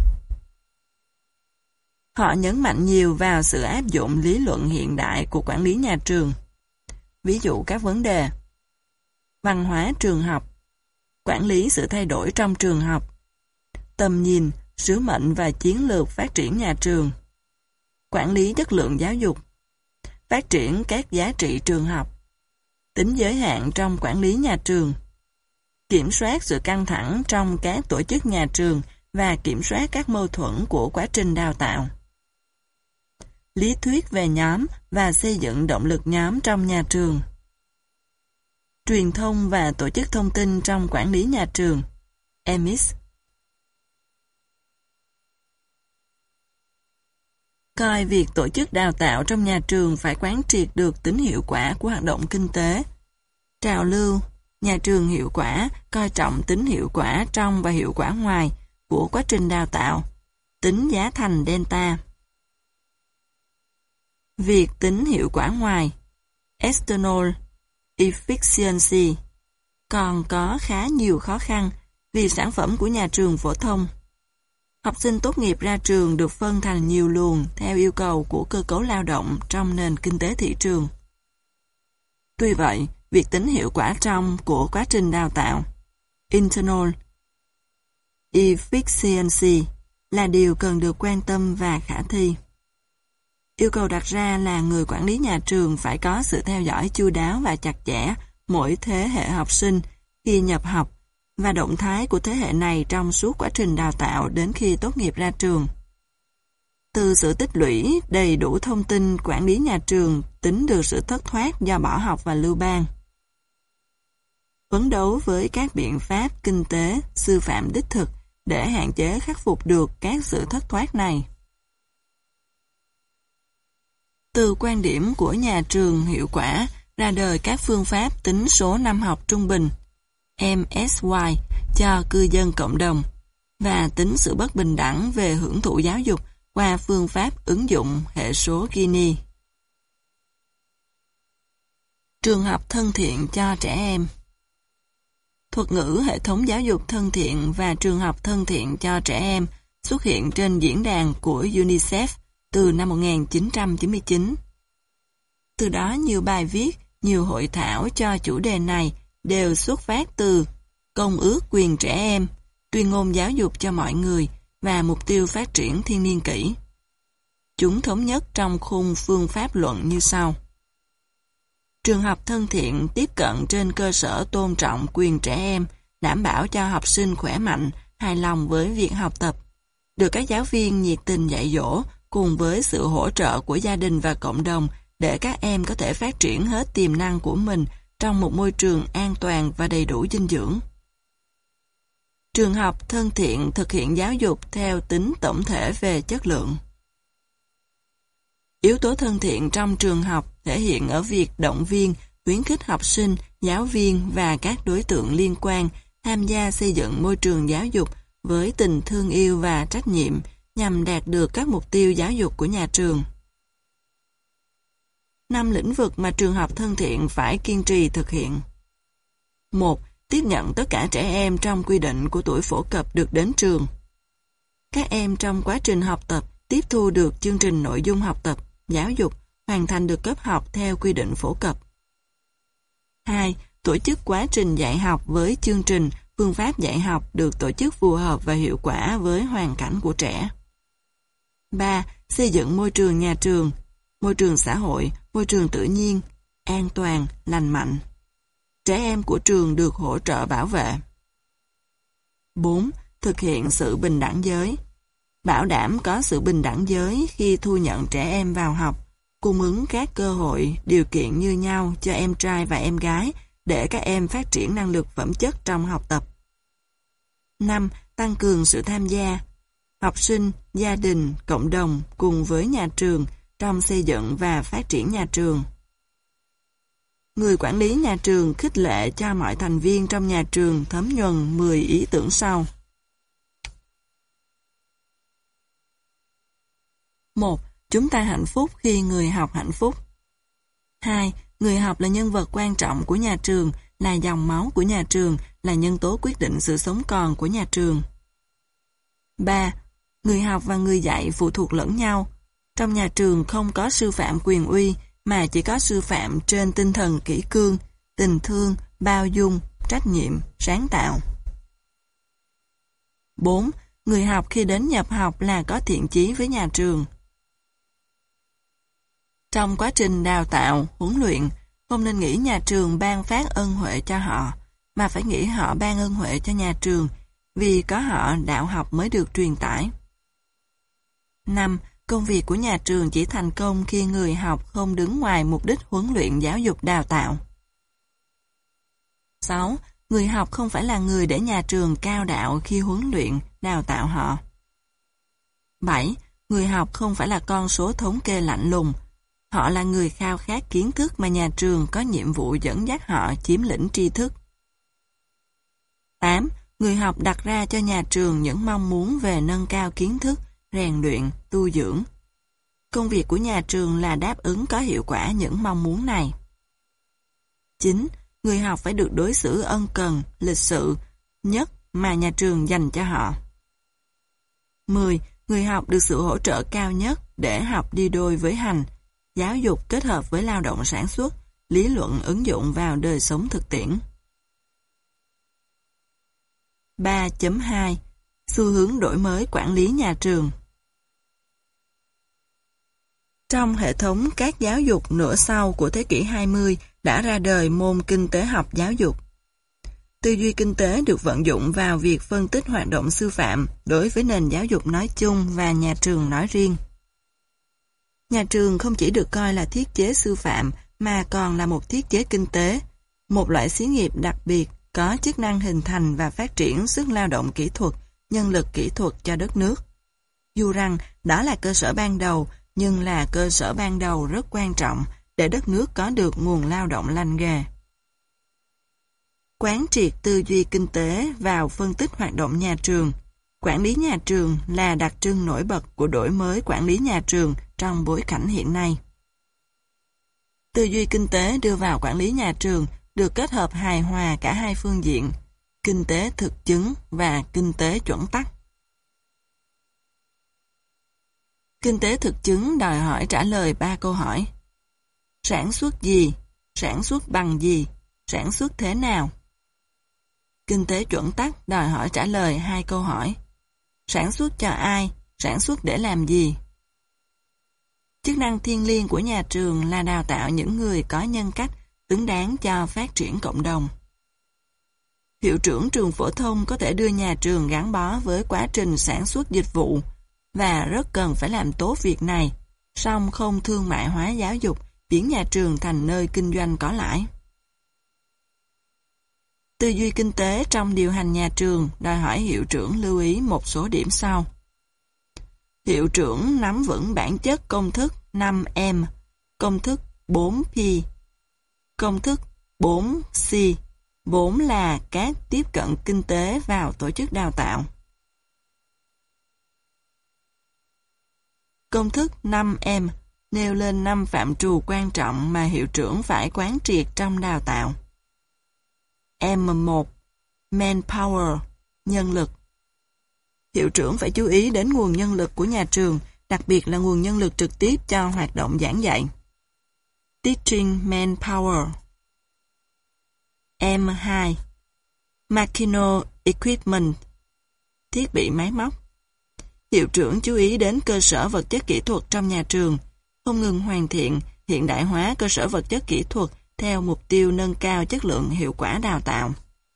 Họ nhấn mạnh nhiều vào sự áp dụng lý luận hiện đại của quản lý nhà trường. Ví dụ các vấn đề: văn hóa trường học, quản lý sự thay đổi trong trường học, tầm nhìn, sứ mệnh và chiến lược phát triển nhà trường, quản lý chất lượng giáo dục, phát triển các giá trị trường học, tính giới hạn trong quản lý nhà trường, kiểm soát sự căng thẳng trong các tổ chức nhà trường và kiểm soát các mâu thuẫn của quá trình đào tạo. Lý thuyết về nhóm và xây dựng động lực nhóm trong nhà trường. Truyền thông và tổ chức thông tin trong quản lý nhà trường. e em i ét. Coi việc tổ chức đào tạo trong nhà trường phải quán triệt được tính hiệu quả của hoạt động kinh tế. Trào lưu, nhà trường hiệu quả, coi trọng tính hiệu quả trong và hiệu quả ngoài của quá trình đào tạo. Tính giá thành delta. Việc tính hiệu quả ngoài, external efficiency, còn có khá nhiều khó khăn vì sản phẩm của nhà trường phổ thông. Học sinh tốt nghiệp ra trường được phân thành nhiều luồng theo yêu cầu của cơ cấu lao động trong nền kinh tế thị trường. Tuy vậy, việc tính hiệu quả trong của quá trình đào tạo, internal efficiency, là điều cần được quan tâm và khả thi. Yêu cầu đặt ra là người quản lý nhà trường phải có sự theo dõi chu đáo và chặt chẽ mỗi thế hệ học sinh khi nhập học và động thái của thế hệ này trong suốt quá trình đào tạo đến khi tốt nghiệp ra trường. Từ sự tích lũy đầy đủ thông tin, quản lý nhà trường tính được sự thất thoát do bỏ học và lưu ban. Phấn đấu với các biện pháp kinh tế, sư phạm đích thực để hạn chế khắc phục được các sự thất thoát này. Từ quan điểm của nhà trường hiệu quả ra đời các phương pháp tính số năm học trung bình em ét i cho cư dân cộng đồng và tính sự bất bình đẳng về hưởng thụ giáo dục qua phương pháp ứng dụng hệ số Gini. Trường học thân thiện cho trẻ em. Thuật ngữ hệ thống giáo dục thân thiện và trường học thân thiện cho trẻ em xuất hiện trên diễn đàn của UNICEF từ năm một nghìn chín trăm chín mươi chín. Từ đó nhiều bài viết, nhiều hội thảo cho chủ đề này đều xuất phát từ Công ước quyền trẻ em, tuyên ngôn giáo dục cho mọi người và mục tiêu phát triển thiên niên kỷ. Chúng thống nhất trong khung phương pháp luận như sau. Trường học thân thiện tiếp cận trên cơ sở tôn trọng quyền trẻ em, đảm bảo cho học sinh khỏe mạnh, hài lòng với việc học tập, được các giáo viên nhiệt tình dạy dỗ cùng với sự hỗ trợ của gia đình và cộng đồng để các em có thể phát triển hết tiềm năng của mình trong một môi trường an toàn và đầy đủ dinh dưỡng. Trường học thân thiện thực hiện giáo dục theo tính tổng thể về chất lượng. Yếu tố thân thiện trong trường học thể hiện ở việc động viên, khuyến khích học sinh, giáo viên và các đối tượng liên quan tham gia xây dựng môi trường giáo dục với tình thương yêu và trách nhiệm nhằm đạt được các mục tiêu giáo dục của nhà trường. năm lĩnh vực mà trường học thân thiện phải kiên trì thực hiện. một. Tiếp nhận tất cả trẻ em trong quy định của tuổi phổ cập được đến trường. Các em trong quá trình học tập tiếp thu được chương trình nội dung học tập, giáo dục, hoàn thành được cấp học theo quy định phổ cập. hai. Tổ chức quá trình dạy học với chương trình, phương pháp dạy học được tổ chức phù hợp và hiệu quả với hoàn cảnh của trẻ. ba. Xây dựng môi trường nhà trường, môi trường xã hội, môi trường tự nhiên, an toàn, lành mạnh. Trẻ em của trường được hỗ trợ bảo vệ. bốn. Thực hiện sự bình đẳng giới. Bảo đảm có sự bình đẳng giới khi thu nhận trẻ em vào học, cung ứng các cơ hội, điều kiện như nhau cho em trai và em gái để các em phát triển năng lực phẩm chất trong học tập. năm. Tăng cường sự tham gia học sinh, gia đình, cộng đồng cùng với nhà trường trong xây dựng và phát triển nhà trường. Người quản lý nhà trường khích lệ cho mọi thành viên trong nhà trường thấm nhuần mười ý tưởng sau. một. Chúng ta hạnh phúc khi người học hạnh phúc. hai. Người học là nhân vật quan trọng của nhà trường, là dòng máu của nhà trường, là nhân tố quyết định sự sống còn của nhà trường. ba. Người học và người dạy phụ thuộc lẫn nhau. Trong nhà trường không có sư phạm quyền uy, mà chỉ có sư phạm trên tinh thần kỷ cương, tình thương, bao dung, trách nhiệm, sáng tạo. bốn. Người học khi đến nhập học là có thiện chí với nhà trường. Trong quá trình đào tạo, huấn luyện, không nên nghĩ nhà trường ban phát ân huệ cho họ, mà phải nghĩ họ ban ân huệ cho nhà trường, vì có họ đạo học mới được truyền tải. năm. Công việc của nhà trường chỉ thành công khi người học không đứng ngoài mục đích huấn luyện giáo dục đào tạo. sáu. Người học không phải là người để nhà trường cao đạo khi huấn luyện, đào tạo họ. bảy. Người học không phải là con số thống kê lạnh lùng. Họ là người khao khát kiến thức mà nhà trường có nhiệm vụ dẫn dắt họ chiếm lĩnh tri thức. tám. Người học đặt ra cho nhà trường những mong muốn về nâng cao kiến thức, rèn luyện, tu dưỡng. Công việc của nhà trường là đáp ứng có hiệu quả những mong muốn này. chín. Người học phải được đối xử ân cần, lịch sự nhất mà nhà trường dành cho họ. mười. Người học được sự hỗ trợ cao nhất để học đi đôi với hành, giáo dục kết hợp với lao động sản xuất, lý luận ứng dụng vào đời sống thực tiễn. ba chấm hai. Xu hướng đổi mới quản lý nhà trường. Trong hệ thống các giáo dục nửa sau của thế kỷ hai mươi đã ra đời môn kinh tế học giáo dục. Tư duy kinh tế được vận dụng vào việc phân tích hoạt động sư phạm đối với nền giáo dục nói chung và nhà trường nói riêng. Nhà trường không chỉ được coi là thiết chế sư phạm mà còn là một thiết chế kinh tế, một loại xí nghiệp đặc biệt có chức năng hình thành và phát triển sức lao động kỹ thuật, nhân lực kỹ thuật cho đất nước. Dù rằng đó là cơ sở ban đầu, nhưng là cơ sở ban đầu rất quan trọng để đất nước có được nguồn lao động lành nghề. Quán triệt tư duy kinh tế vào phân tích hoạt động nhà trường, quản lý nhà trường là đặc trưng nổi bật của đổi mới quản lý nhà trường trong bối cảnh hiện nay. Tư duy kinh tế đưa vào quản lý nhà trường được kết hợp hài hòa cả hai phương diện, kinh tế thực chứng và kinh tế chuẩn tắc. Kinh tế thực chứng đòi hỏi trả lời ba câu hỏi. Sản xuất gì? Sản xuất bằng gì? Sản xuất thế nào? Kinh tế chuẩn tắc đòi hỏi trả lời hai câu hỏi. Sản xuất cho ai? Sản xuất để làm gì? Chức năng thiêng liêng của nhà trường là đào tạo những người có nhân cách xứng đáng cho phát triển cộng đồng. Hiệu trưởng trường phổ thông có thể đưa nhà trường gắn bó với quá trình sản xuất dịch vụ và rất cần phải làm tốt việc này, song không thương mại hóa giáo dục, biến nhà trường thành nơi kinh doanh có lãi. Tư duy kinh tế trong điều hành nhà trường đòi hỏi hiệu trưởng lưu ý một số điểm sau. Hiệu trưởng nắm vững bản chất công thức năm M, công thức bốn P, công thức bốn C, vốn là các tiếp cận kinh tế vào tổ chức đào tạo. Công thức năm M nêu lên năm phạm trù quan trọng mà hiệu trưởng phải quán triệt trong đào tạo. M một. Manpower, nhân lực. Hiệu trưởng phải chú ý đến nguồn nhân lực của nhà trường, đặc biệt là nguồn nhân lực trực tiếp cho hoạt động giảng dạy. Teaching manpower. M hai. Machinal equipment, thiết bị máy móc. Hiệu trưởng chú ý đến cơ sở vật chất kỹ thuật trong nhà trường, không ngừng hoàn thiện, hiện đại hóa cơ sở vật chất kỹ thuật theo mục tiêu nâng cao chất lượng hiệu quả đào tạo.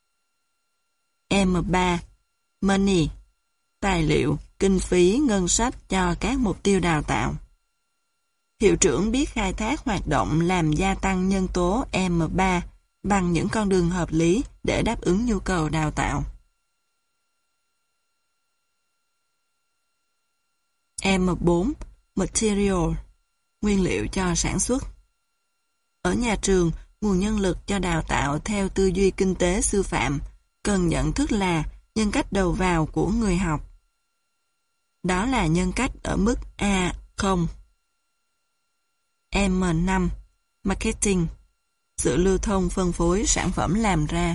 M ba. Money, tài liệu, kinh phí, ngân sách cho các mục tiêu đào tạo. Hiệu trưởng biết khai thác hoạt động làm gia tăng nhân tố M ba bằng những con đường hợp lý để đáp ứng nhu cầu đào tạo. M bốn. Material, nguyên liệu cho sản xuất. Ở nhà trường, nguồn nhân lực cho đào tạo theo tư duy kinh tế sư phạm cần nhận thức là nhân cách đầu vào của người học. Đó là nhân cách ở mức A không. M năm. Marketing, sự lưu thông phân phối sản phẩm làm ra.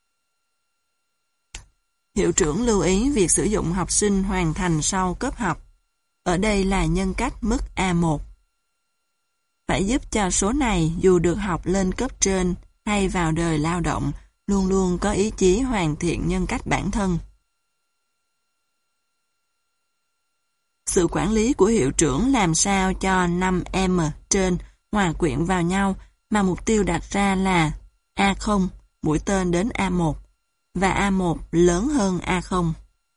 Hiệu trưởng lưu ý việc sử dụng học sinh hoàn thành sau cấp học. Ở đây là nhân cách mức A một. Phải giúp cho số này dù được học lên cấp trên hay vào đời lao động, luôn luôn có ý chí hoàn thiện nhân cách bản thân. Sự quản lý của hiệu trưởng làm sao cho năm M trên hòa quyện vào nhau mà mục tiêu đặt ra là A không, mũi tên đến A một, và A một lớn hơn A không.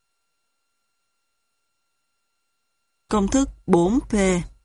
Công thức bốn P.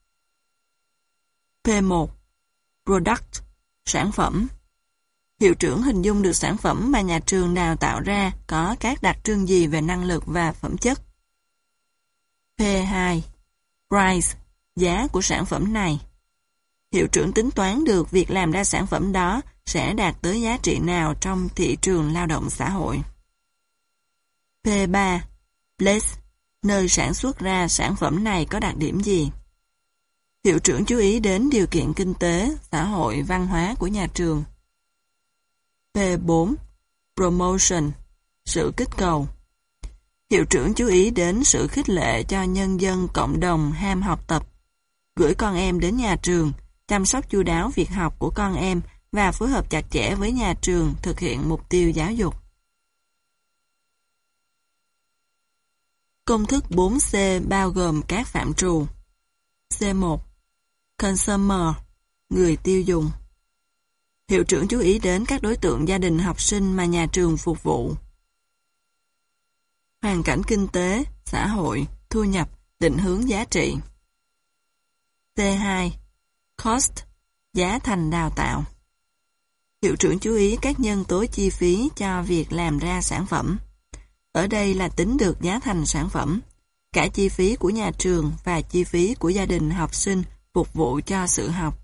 P một. Product, sản phẩm. Hiệu trưởng hình dung được sản phẩm mà nhà trường đào tạo ra có các đặc trưng gì về năng lực và phẩm chất. P hai. Price, giá của sản phẩm này. Hiệu trưởng tính toán được việc làm ra sản phẩm đó sẽ đạt tới giá trị nào trong thị trường lao động xã hội. P ba. Place, nơi sản xuất ra sản phẩm này có đặc điểm gì. Hiệu trưởng chú ý đến điều kiện kinh tế, xã hội, văn hóa của nhà trường. P bốn. Promotion, sự kích cầu. Hiệu trưởng chú ý đến sự khích lệ cho nhân dân cộng đồng ham học tập, gửi con em đến nhà trường, chăm sóc chu đáo việc học của con em và phối hợp chặt chẽ với nhà trường thực hiện mục tiêu giáo dục. Công thức bốn C bao gồm các phạm trù. C một. Consumer, người tiêu dùng. Hiệu trưởng chú ý đến các đối tượng gia đình học sinh mà nhà trường phục vụ. Hoàn cảnh kinh tế, xã hội, thu nhập, định hướng giá trị. C hai. Cost, giá thành đào tạo. Hiệu trưởng chú ý các nhân tố chi phí cho việc làm ra sản phẩm. Ở đây là tính được giá thành sản phẩm, cả chi phí của nhà trường và chi phí của gia đình học sinh phục vụ cho sự học.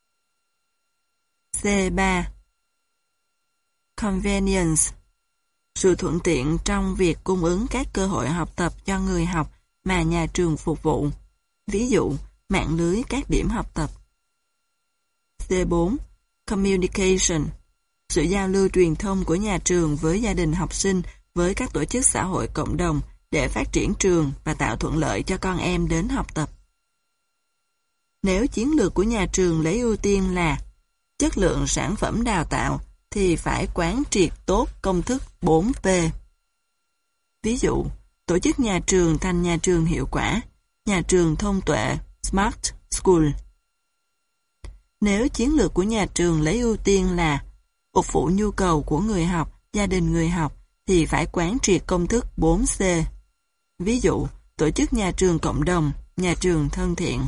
C ba. Convenience, sự thuận tiện trong việc cung ứng các cơ hội học tập cho người học mà nhà trường phục vụ, ví dụ mạng lưới các điểm học tập. C bốn. Communication, sự giao lưu truyền thông của nhà trường với gia đình học sinh, với các tổ chức xã hội cộng đồng để phát triển trường và tạo thuận lợi cho con em đến học tập. Nếu chiến lược của nhà trường lấy ưu tiên là chất lượng sản phẩm đào tạo, thì phải quán triệt tốt công thức bốn P. Ví dụ, tổ chức nhà trường thành nhà trường hiệu quả, nhà trường thông tuệ, Smart School. Nếu chiến lược của nhà trường lấy ưu tiên là phục vụ nhu cầu của người học, gia đình người học, thì phải quán triệt công thức bốn C. Ví dụ, tổ chức nhà trường cộng đồng, nhà trường thân thiện.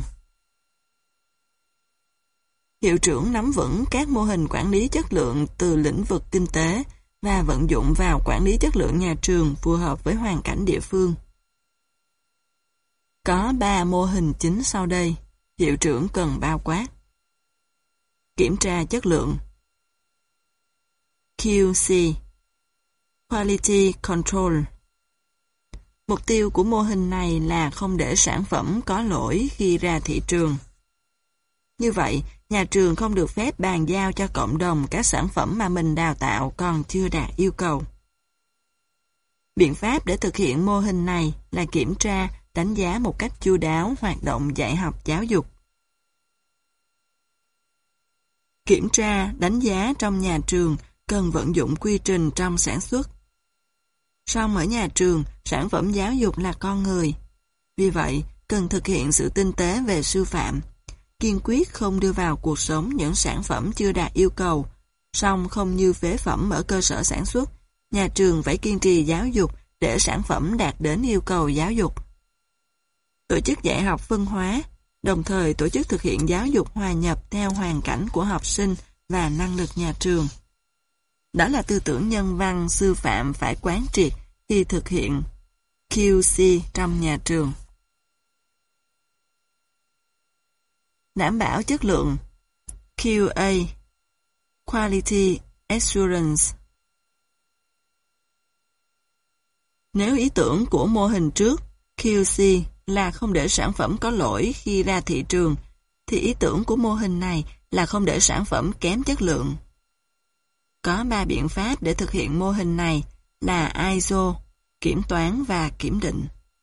Hiệu trưởng nắm vững các mô hình quản lý chất lượng từ lĩnh vực kinh tế và vận dụng vào quản lý chất lượng nhà trường phù hợp với hoàn cảnh địa phương. Có ba mô hình chính sau đây, hiệu trưởng cần bao quát. Kiểm tra chất lượng. Q C. Quality Control. Mục tiêu của mô hình này là không để sản phẩm có lỗi khi ra thị trường. Như vậy, nhà trường không được phép bàn giao cho cộng đồng các sản phẩm mà mình đào tạo còn chưa đạt yêu cầu. Biện pháp để thực hiện mô hình này là kiểm tra, đánh giá một cách chu đáo hoạt động dạy học giáo dục. Kiểm tra, đánh giá trong nhà trường cần vận dụng quy trình trong sản xuất. Song ở nhà trường, sản phẩm giáo dục là con người. Vì vậy, cần thực hiện sự tinh tế về sư phạm, kiên quyết không đưa vào cuộc sống những sản phẩm chưa đạt yêu cầu, song không như phế phẩm ở cơ sở sản xuất, nhà trường phải kiên trì giáo dục để sản phẩm đạt đến yêu cầu giáo dục. Tổ chức dạy học phân hóa, đồng thời tổ chức thực hiện giáo dục hòa nhập theo hoàn cảnh của học sinh và năng lực nhà trường. Đó là tư tưởng nhân văn sư phạm phải quán triệt khi thực hiện Q C trong nhà trường. Đảm bảo chất lượng Q A Quality Assurance. Nếu ý tưởng của mô hình trước Q C là không để sản phẩm có lỗi khi ra thị trường, thì ý tưởng của mô hình này là không để sản phẩm kém chất lượng. Có ba biện pháp để thực hiện mô hình này là I S O, kiểm toán và kiểm định.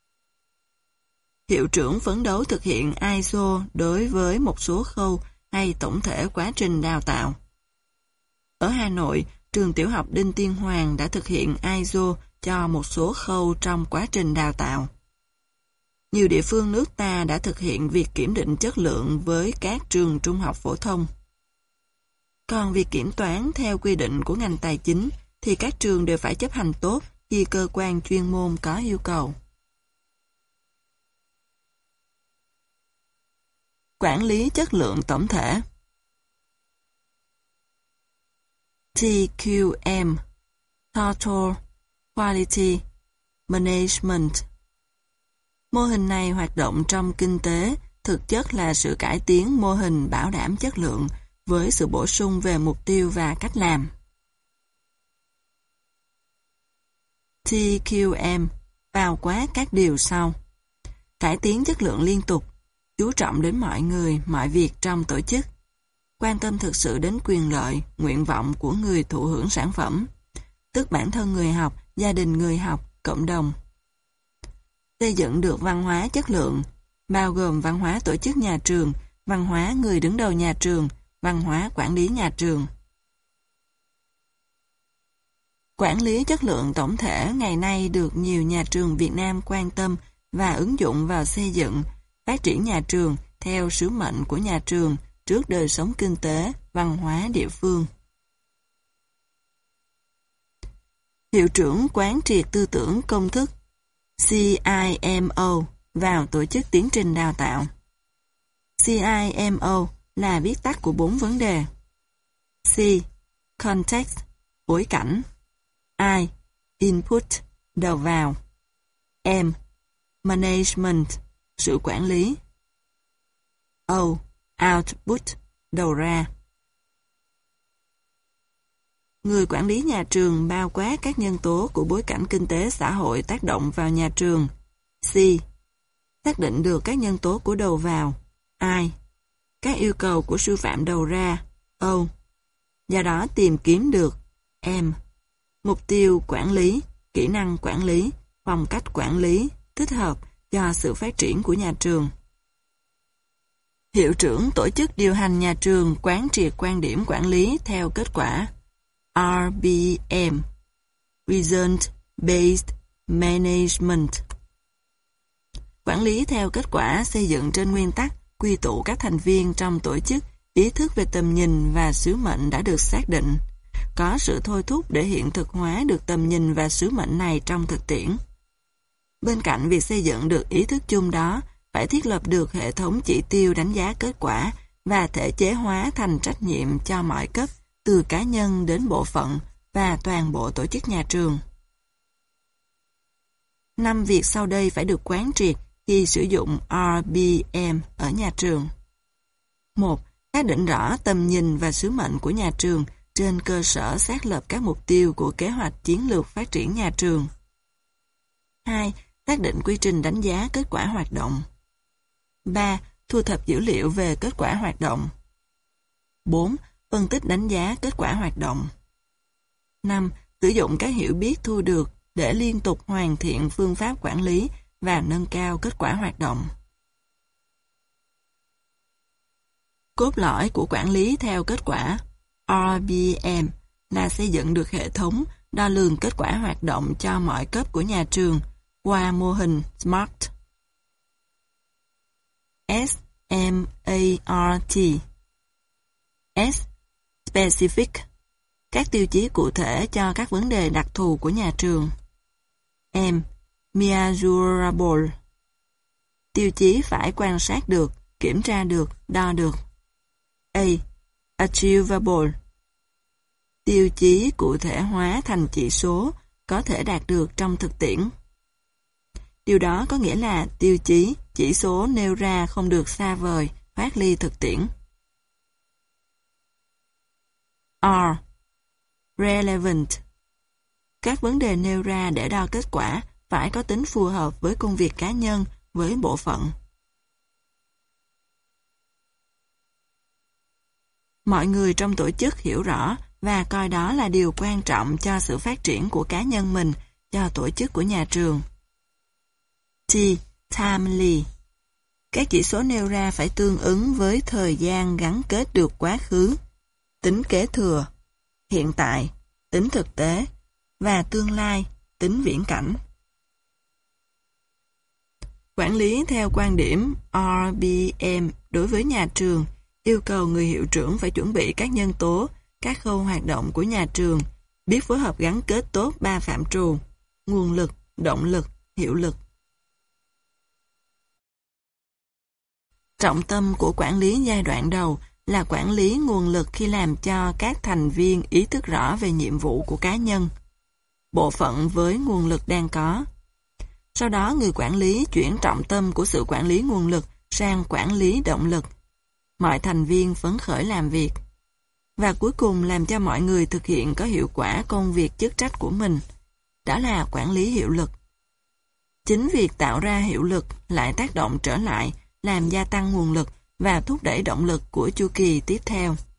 Hiệu trưởng phấn đấu thực hiện I S O đối với một số khâu hay tổng thể quá trình đào tạo. Ở Hà Nội, trường tiểu học Đinh Tiên Hoàng đã thực hiện I S O cho một số khâu trong quá trình đào tạo. Nhiều địa phương nước ta đã thực hiện việc kiểm định chất lượng với các trường trung học phổ thông. Còn việc kiểm toán theo quy định của ngành tài chính thì các trường đều phải chấp hành tốt khi cơ quan chuyên môn có yêu cầu. Quản lý chất lượng tổng thể T Q M Total Quality Management. Mô hình này hoạt động trong kinh tế, thực chất là sự cải tiến mô hình bảo đảm chất lượng với sự bổ sung về mục tiêu và cách làm. T Q M bao quát các điều sau: cải tiến chất lượng liên tục, chú trọng đến mọi người, mọi việc trong tổ chức, quan tâm thực sự đến quyền lợi, nguyện vọng của người thụ hưởng sản phẩm, tức bản thân người học, gia đình người học, cộng đồng. Xây dựng được văn hóa chất lượng, bao gồm văn hóa tổ chức nhà trường, văn hóa người đứng đầu nhà trường, văn hóa quản lý nhà trường. Quản lý chất lượng tổng thể ngày nay được nhiều nhà trường Việt Nam quan tâm và ứng dụng vào xây dựng, phát triển nhà trường theo sứ mệnh của nhà trường trước đời sống kinh tế, văn hóa địa phương. Hiệu trưởng quán triệt tư tưởng công thức C I M O vào tổ chức tiến trình đào tạo. C I M O là viết tắt của bốn vấn đề. C. Context, bối cảnh. I. Input, đầu vào. M. Management, sự quản lý. O. Output, đầu ra. Người quản lý nhà trường bao quát các nhân tố của bối cảnh kinh tế xã hội tác động vào nhà trường. C. Xác định được các nhân tố của đầu vào. I. Các yêu cầu của sư phạm đầu ra. O. Do đó tìm kiếm được. M. Mục tiêu quản lý, kỹ năng quản lý, phong cách quản lý, thích hợp cho sự phát triển của nhà trường. Hiệu trưởng tổ chức điều hành nhà trường quán triệt quan điểm quản lý theo kết quả R B M, Result Based Management. Quản lý theo kết quả xây dựng trên nguyên tắc quy tụ các thành viên trong tổ chức, ý thức về tầm nhìn và sứ mệnh đã được xác định, có sự thôi thúc để hiện thực hóa được tầm nhìn và sứ mệnh này trong thực tiễn. Bên cạnh việc xây dựng được ý thức chung đó, phải thiết lập được hệ thống chỉ tiêu đánh giá kết quả và thể chế hóa thành trách nhiệm cho mọi cấp, từ cá nhân đến bộ phận và toàn bộ tổ chức nhà trường. Năm việc sau đây phải được quán triệt khi sử dụng R B M ở nhà trường. một. Xác định rõ tầm nhìn và sứ mệnh của nhà trường trên cơ sở xác lập các mục tiêu của kế hoạch chiến lược phát triển nhà trường. hai. Xác định quy trình đánh giá kết quả hoạt động. ba. thu thập dữ liệu về kết quả hoạt động. bốn. Phân tích đánh giá kết quả hoạt động. năm. Sử dụng các hiểu biết thu được để liên tục hoàn thiện phương pháp quản lý và nâng cao kết quả hoạt động. Cốt lõi của quản lý theo kết quả R B M là xây dựng được hệ thống đo lường kết quả hoạt động cho mọi cấp của nhà trường qua mô hình SMART. S M A R T. S. Specific. Các tiêu chí cụ thể cho các vấn đề đặc thù của nhà trường. M. Measurable. Tiêu chí phải quan sát được, kiểm tra được, đo được. A. Achievable. Tiêu chí cụ thể hóa thành chỉ số có thể đạt được trong thực tiễn. Điều đó có nghĩa là tiêu chí, chỉ số nêu ra không được xa vời, thoát ly thực tiễn. R. Relevant. Các vấn đề nêu ra để đo kết quả phải có tính phù hợp với công việc cá nhân, với bộ phận. Mọi người trong tổ chức hiểu rõ và coi đó là điều quan trọng cho sự phát triển của cá nhân mình, cho tổ chức của nhà trường. T. Timely. Các chỉ số nêu ra phải tương ứng với thời gian gắn kết được quá khứ, tính kế thừa, hiện tại, tính thực tế, và tương lai, tính viễn cảnh. Quản lý theo quan điểm R B M đối với nhà trường yêu cầu người hiệu trưởng phải chuẩn bị các nhân tố, các khâu hoạt động của nhà trường, biết phối hợp gắn kết tốt ba phạm trù: nguồn lực, động lực, hiệu lực. Trọng tâm của quản lý giai đoạn đầu là quản lý nguồn lực khi làm cho các thành viên ý thức rõ về nhiệm vụ của cá nhân, bộ phận với nguồn lực đang có. Sau đó, người quản lý chuyển trọng tâm của sự quản lý nguồn lực sang quản lý động lực. Mọi thành viên phấn khởi làm việc. Và cuối cùng làm cho mọi người thực hiện có hiệu quả công việc chức trách của mình. Đó là quản lý hiệu lực. Chính việc tạo ra hiệu lực lại tác động trở lại, làm gia tăng nguồn lực và thúc đẩy động lực của chu kỳ tiếp theo.